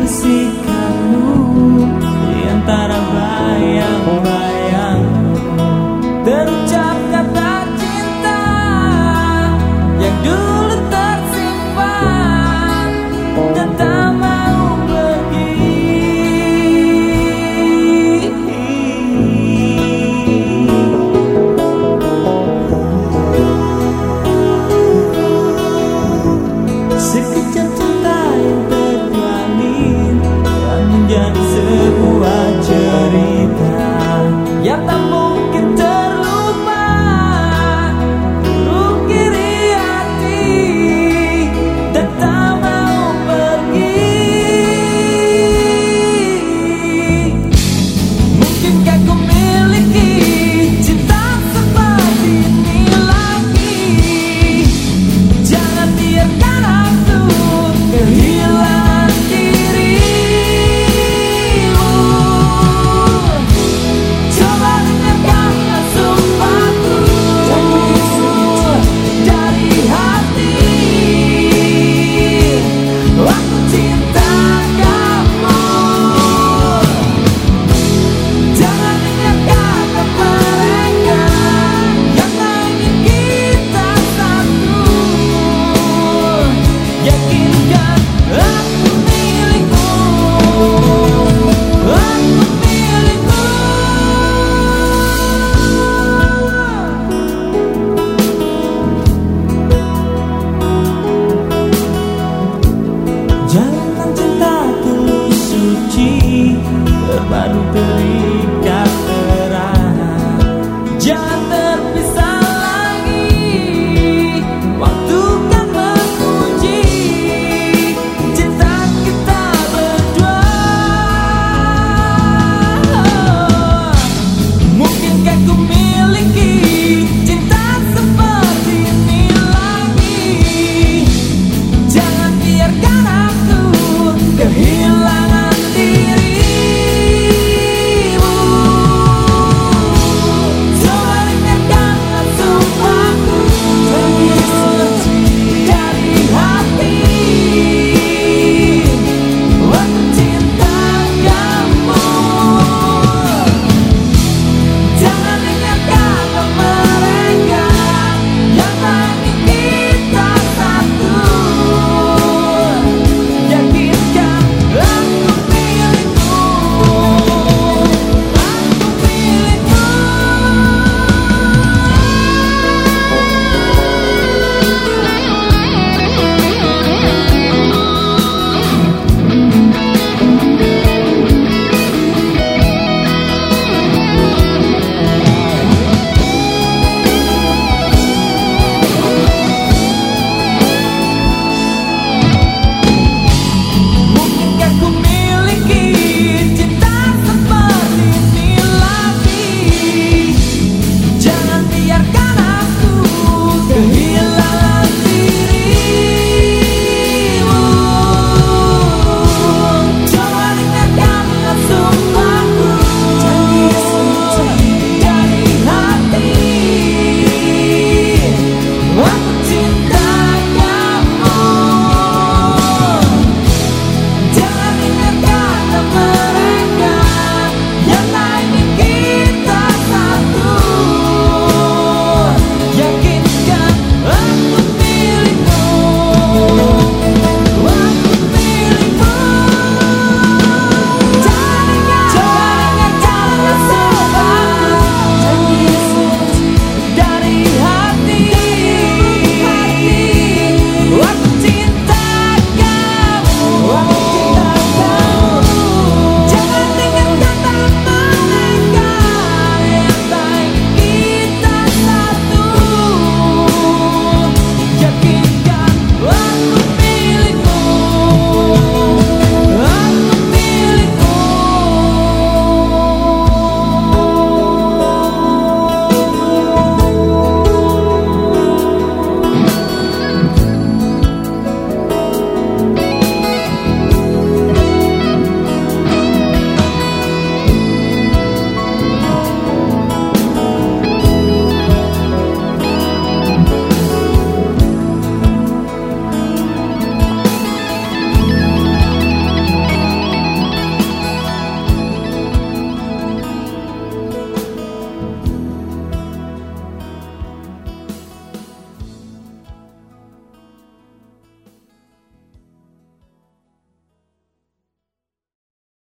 bisikanmu di antara bayang-bayang, terucap kata cinta yang dulu tersimpan dan tak mau pergi. Sekejap cinta yang terjalin dan menjadi sebuah cerita yang tak mungkin terlupa, mengukiri hati dan tak mau pergi. Mungkinkah ku miliki cinta seperti ini lagi? Jangan biarkan aku kehilangan dirimu. Coba dengarkanlah sumpahku dari hati. Aku cinta kamu. Jangan dengarkan mereka yang tak ingin kita satu. Yakinkan aku milikmu, aku milikmu. Jalan cinta tulus suci terbaru terikat erat. Jangan terpisah lagi, waktu kan menguji cinta kita berdua. Mungkinkah ku miliki cinta seperti ini lagi? Jangan biarkan aku kehilangan